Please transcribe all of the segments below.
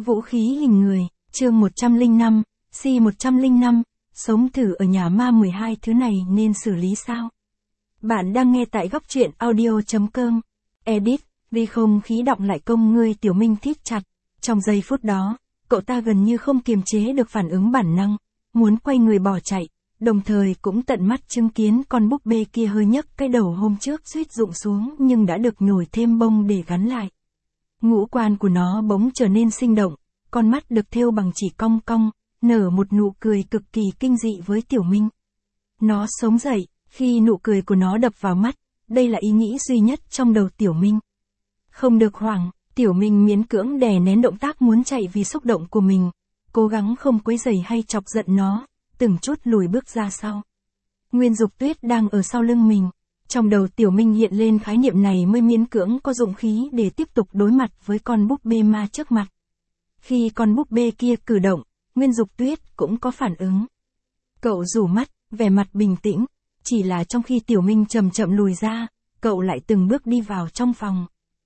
Vũ khí hình người, chương 105, C105, sống thử ở nhà ma 12 thứ này nên xử lý sao? Bạn đang nghe tại góc truyện audio.com. Edit, vì không khí đọng lại công ngươi Tiểu Minh thít chặt. Trong giây phút đó, cậu ta gần như không kiềm chế được phản ứng bản năng, muốn quay người bỏ chạy, đồng thời cũng tận mắt chứng kiến con búp bê kia hơi nhấc cái đầu hôm trước suýt rụng xuống nhưng đã được nhồi thêm bông để gắn lại. Ngũ quan của nó bỗng trở nên sinh động, con mắt được thêu bằng chỉ cong cong, nở một nụ cười cực kỳ kinh dị với Tiểu Minh. Nó sống dậy, khi nụ cười của nó đập vào mắt, đây là ý nghĩ duy nhất trong đầu Tiểu Minh. Không được hoảng, Tiểu Minh miễn cưỡng đè nén động tác muốn chạy vì xúc động của mình, cố gắng không quấy rầy hay chọc giận nó, từng chút lùi bước ra sau. Nguyên Dục Tuyết đang ở sau lưng mình. Trong đầu Tiểu Minh hiện lên khái niệm này mới miễn cưỡng có dũng khí để tiếp tục đối mặt với con búp bê ma trước mặt. Khi con búp bê kia cử động, Nguyên Dục Tuyết cũng có phản ứng. Cậu rủ mắt, vẻ mặt bình tĩnh, chỉ là trong khi Tiểu Minh chậm chậm lùi ra, cậu lại từng bước đi vào trong phòng.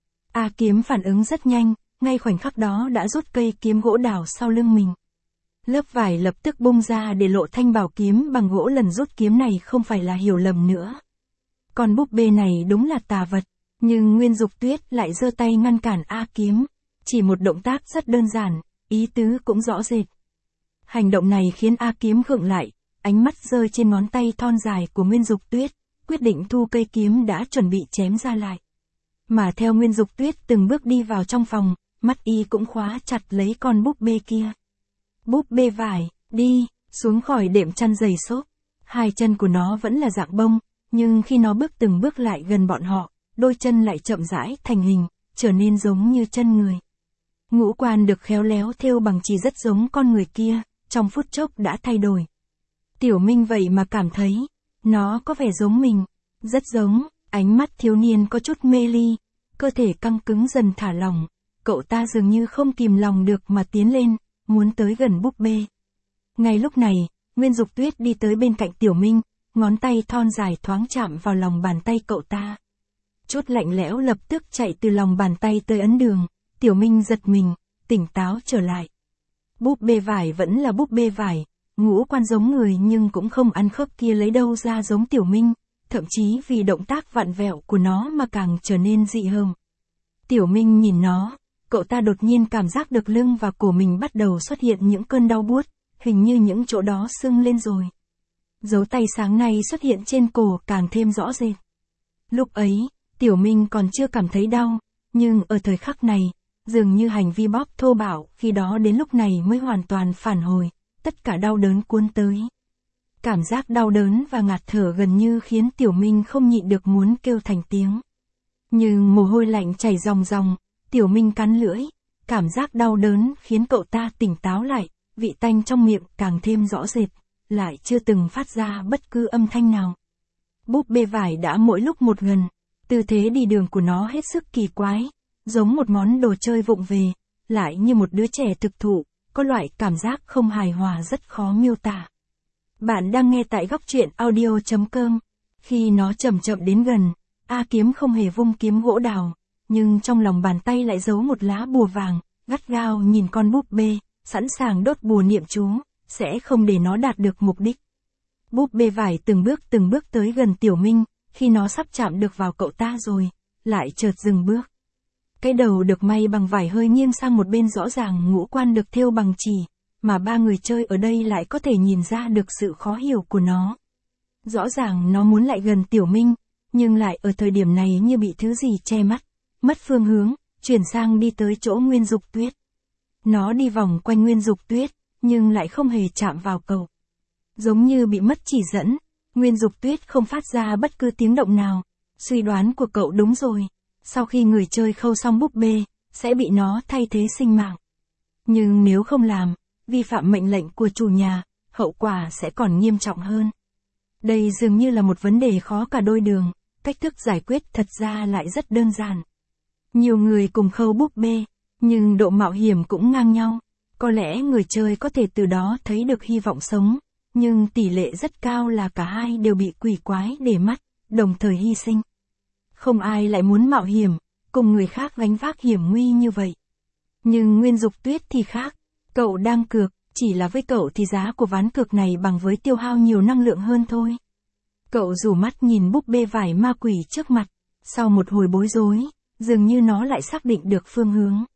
A Kiếm phản ứng rất nhanh, ngay khoảnh khắc đó đã rút cây kiếm gỗ đào sau lưng mình. Lớp vải lập tức bung ra để lộ thanh bảo kiếm bằng gỗ, lần rút kiếm này không phải là hiểu lầm nữa. Con búp bê này đúng là tà vật, nhưng Nguyên Dục Tuyết lại giơ tay ngăn cản A Kiếm. Chỉ một động tác rất đơn giản, ý tứ cũng rõ rệt. Hành động này khiến A Kiếm khựng lại, ánh mắt rơi trên ngón tay thon dài của Nguyên Dục Tuyết, quyết định thu cây kiếm đã chuẩn bị chém ra lại. Mà theo Nguyên Dục Tuyết từng bước đi vào trong phòng, mắt y cũng khóa chặt lấy con búp bê kia. Búp bê vải, đi, xuống khỏi đệm chăn dày xốp. Hai chân của nó vẫn là dạng bông, nhưng khi nó bước từng bước lại gần bọn họ, đôi chân lại chậm rãi thành hình, trở nên giống như chân người. Ngũ quan được khéo léo thêu bằng chỉ rất giống con người kia, trong phút chốc đã thay đổi. Tiểu Minh vậy mà cảm thấy, nó có vẻ giống mình, rất giống, ánh mắt thiếu niên có chút mê ly, cơ thể căng cứng dần thả lỏng, cậu ta dường như không kìm lòng được mà tiến lên, muốn tới gần búp bê. Ngay lúc này, Nguyên Dục Tuyết đi tới bên cạnh Tiểu Minh, ngón tay thon dài thoáng chạm vào lòng bàn tay cậu ta. Chút lạnh lẽo lập tức chạy từ lòng bàn tay tới ấn đường, Tiểu Minh giật mình, tỉnh táo trở lại. Búp bê vải vẫn là búp bê vải, ngũ quan giống người nhưng cũng không ăn khớp kia lấy đâu ra giống Tiểu Minh, thậm chí vì động tác vặn vẹo của nó mà càng trở nên dị hợm. Tiểu Minh nhìn nó, cậu ta đột nhiên cảm giác được lưng và cổ mình bắt đầu xuất hiện những cơn đau buốt, hình như những chỗ đó sưng lên rồi. Dấu tay sáng nay xuất hiện trên cổ càng thêm rõ rệt. Lúc ấy, Tiểu Minh còn chưa cảm thấy đau, nhưng ở thời khắc này, dường như hành vi bóp thô bạo khi đó đến lúc này mới hoàn toàn phản hồi, tất cả đau đớn cuốn tới. Cảm giác đau đớn và ngạt thở gần như khiến Tiểu Minh không nhịn được muốn kêu thành tiếng. Nhưng mồ hôi lạnh chảy ròng ròng, Tiểu Minh cắn lưỡi, cảm giác đau đớn khiến cậu ta tỉnh táo lại, vị tanh trong miệng càng thêm rõ rệt, lại chưa từng phát ra bất cứ âm thanh nào. Búp bê vải đã mỗi lúc một gần, tư thế đi đường của nó hết sức kỳ quái, giống một món đồ chơi vụng về, lại như một đứa trẻ thực thụ, có loại cảm giác không hài hòa rất khó miêu tả. Bạn đang nghe tại góc truyện audio.com. Khi nó chậm chậm đến gần, A Kiếm không hề vung kiếm gỗ đào, nhưng trong lòng bàn tay lại giấu một lá bùa vàng, gắt gao nhìn con búp bê, sẵn sàng đốt bùa niệm chú, sẽ không để nó đạt được mục đích. Búp bê vải từng bước tới gần Tiểu Minh, khi nó sắp chạm được vào cậu ta rồi, lại chợt dừng bước. Cái đầu được may bằng vải hơi nghiêng sang một bên, rõ ràng ngũ quan được thêu bằng chỉ, mà ba người chơi ở đây lại có thể nhìn ra được sự khó hiểu của nó. Rõ ràng nó muốn lại gần Tiểu Minh, nhưng lại ở thời điểm này như bị thứ gì che mắt, mất phương hướng, chuyển sang đi tới chỗ Nguyên Dục Tuyết. Nó đi vòng quanh Nguyên Dục Tuyết, nhưng lại không hề chạm vào cậu. Giống như bị mất chỉ dẫn, Nguyên Dục Tuyết không phát ra bất cứ tiếng động nào. Suy đoán của cậu đúng rồi, sau khi người chơi khâu xong búp bê, sẽ bị nó thay thế sinh mạng. Nhưng nếu không làm, vi phạm mệnh lệnh của chủ nhà, hậu quả sẽ còn nghiêm trọng hơn. Đây dường như là một vấn đề khó cả đôi đường, cách thức giải quyết thật ra lại rất đơn giản. Nhiều người cùng khâu búp bê, nhưng độ mạo hiểm cũng ngang nhau. Có lẽ người chơi có thể từ đó thấy được hy vọng sống, nhưng tỷ lệ rất cao là cả hai đều bị quỷ quái để mắt, đồng thời hy sinh. Không ai lại muốn mạo hiểm, cùng người khác gánh vác hiểm nguy như vậy. Nhưng Nguyên Dục Tuyết thì khác. Cậu đang cược, chỉ là với cậu thì giá của ván cược này bằng với tiêu hao nhiều năng lượng hơn thôi. Cậu rủ mắt nhìn búp bê vải ma quỷ trước mặt. Sau một hồi bối rối, dường như nó lại xác định được phương hướng.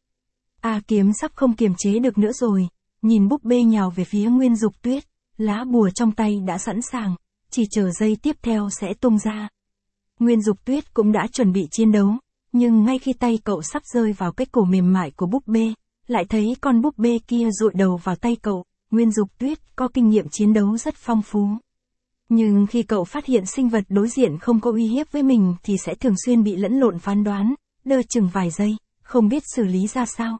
A Kiếm sắp không kiềm chế được nữa rồi, nhìn búp bê nhào về phía Nguyên Dục Tuyết, lá bùa trong tay đã sẵn sàng, chỉ chờ giây tiếp theo sẽ tung ra. Nguyên Dục Tuyết cũng đã chuẩn bị chiến đấu, nhưng ngay khi tay cậu sắp rơi vào cái cổ mềm mại của búp bê, lại thấy con búp bê kia dụi đầu vào tay cậu. Nguyên Dục Tuyết có kinh nghiệm chiến đấu rất phong phú. Nhưng khi cậu phát hiện sinh vật đối diện không có uy hiếp với mình thì sẽ thường xuyên bị lẫn lộn phán đoán, đơ chừng vài giây, không biết xử lý ra sao.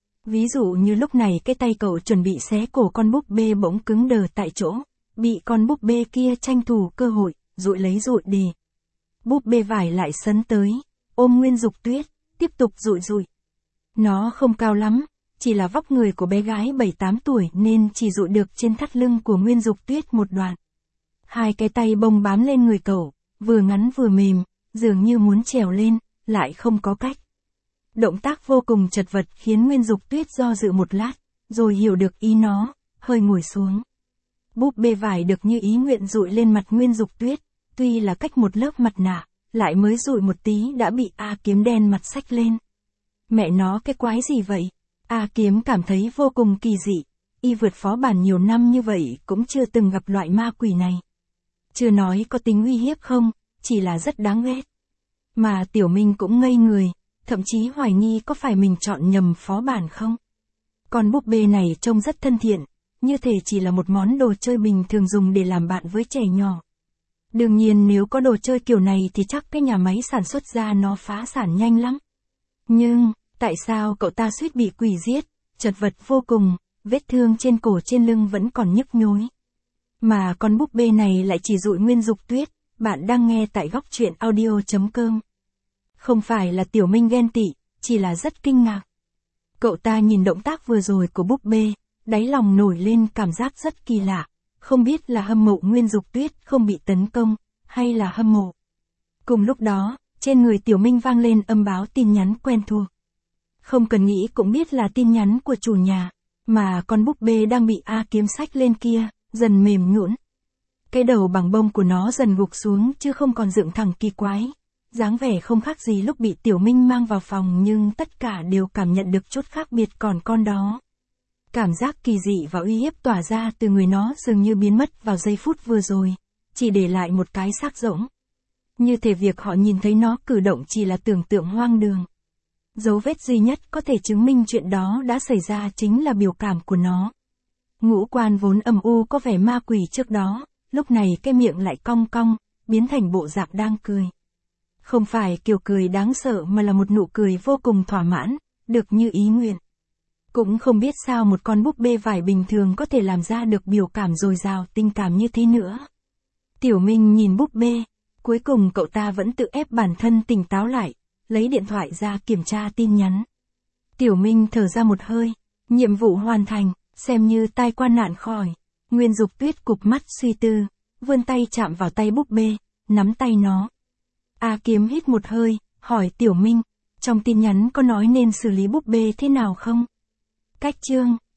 Ví dụ như lúc này cái tay cậu chuẩn bị xé cổ con búp bê bỗng cứng đờ tại chỗ, bị con búp bê kia tranh thủ cơ hội, dụi lấy dụi đè. Búp bê vải lại sấn tới, ôm Nguyên Dục Tuyết, tiếp tục dụi dụi. Nó không cao lắm, chỉ là vóc người của bé gái 7-8 tuổi nên chỉ dụi được trên thắt lưng của Nguyên Dục Tuyết một đoạn. Hai cái tay bông bám lên người cậu, vừa ngắn vừa mềm, dường như muốn trèo lên, lại không có cách. Động tác vô cùng chật vật khiến Nguyên Dục Tuyết do dự một lát, rồi hiểu được ý nó, hơi ngồi xuống. Búp bê vải được như ý nguyện dụi lên mặt Nguyên Dục Tuyết, tuy là cách một lớp mặt nạ, lại mới dụi một tí đã bị A Kiếm đen mặt xách lên. Mẹ nó cái quái gì vậy? A Kiếm cảm thấy vô cùng kỳ dị, y vượt phó bản nhiều năm như vậy cũng chưa từng gặp loại ma quỷ này. Chưa nói có tính uy hiếp không, chỉ là rất đáng ghét. Mà Tiểu Minh cũng ngây người, thậm chí hoài nghi có phải mình chọn nhầm phó bản không. Con búp bê này trông rất thân thiện, như thể chỉ là một món đồ chơi bình thường dùng để làm bạn với trẻ nhỏ. Đương nhiên nếu có đồ chơi kiểu này thì chắc cái nhà máy sản xuất ra nó phá sản nhanh lắm. Nhưng, tại sao cậu ta suýt bị quỷ giết, chật vật vô cùng, vết thương trên cổ trên lưng vẫn còn nhức nhối. Mà con búp bê này lại chỉ dụi Nguyên Dục Tuyết. Bạn đang nghe tại góc truyện audio.com. Không phải là Tiểu Minh ghen tị, chỉ là rất kinh ngạc. Cậu ta nhìn động tác vừa rồi của búp bê, đáy lòng nổi lên cảm giác rất kỳ lạ, không biết là hâm mộ Nguyên Dục Tuyết không bị tấn công, hay là hâm mộ. Cùng lúc đó, trên người Tiểu Minh vang lên âm báo tin nhắn quen thuộc. Không cần nghĩ cũng biết là tin nhắn của chủ nhà, mà con búp bê đang bị A Kiếm xách lên kia, dần mềm nhũn. Cái đầu bằng bông của nó dần gục xuống chứ không còn dựng thẳng kỳ quái. Dáng vẻ không khác gì lúc bị Tiểu Minh mang vào phòng nhưng tất cả đều cảm nhận được chút khác biệt còn con đó. Cảm giác kỳ dị và uy hiếp tỏa ra từ người nó dường như biến mất vào giây phút vừa rồi, chỉ để lại một cái xác rỗng. Như thể việc họ nhìn thấy nó cử động chỉ là tưởng tượng hoang đường. Dấu vết duy nhất có thể chứng minh chuyện đó đã xảy ra chính là biểu cảm của nó. Ngũ quan vốn âm u có vẻ ma quỷ trước đó, lúc này cái miệng lại cong cong, biến thành bộ dạng đang cười. Không phải kiểu cười đáng sợ mà là một nụ cười vô cùng thỏa mãn, được như ý nguyện. Cũng không biết sao một con búp bê vải bình thường có thể làm ra được biểu cảm dồi dào tình cảm như thế nữa. Tiểu Minh nhìn búp bê, cuối cùng cậu ta vẫn tự ép bản thân tỉnh táo lại, lấy điện thoại ra kiểm tra tin nhắn. Tiểu Minh thở ra một hơi, nhiệm vụ hoàn thành, xem như tai qua nạn khỏi. Nguyên Dục Tuyết cụp mắt suy tư, vươn tay chạm vào tay búp bê, nắm tay nó. A Kiếm hít một hơi, hỏi Tiểu Minh, trong tin nhắn có nói nên xử lý búp bê thế nào không? Cách chương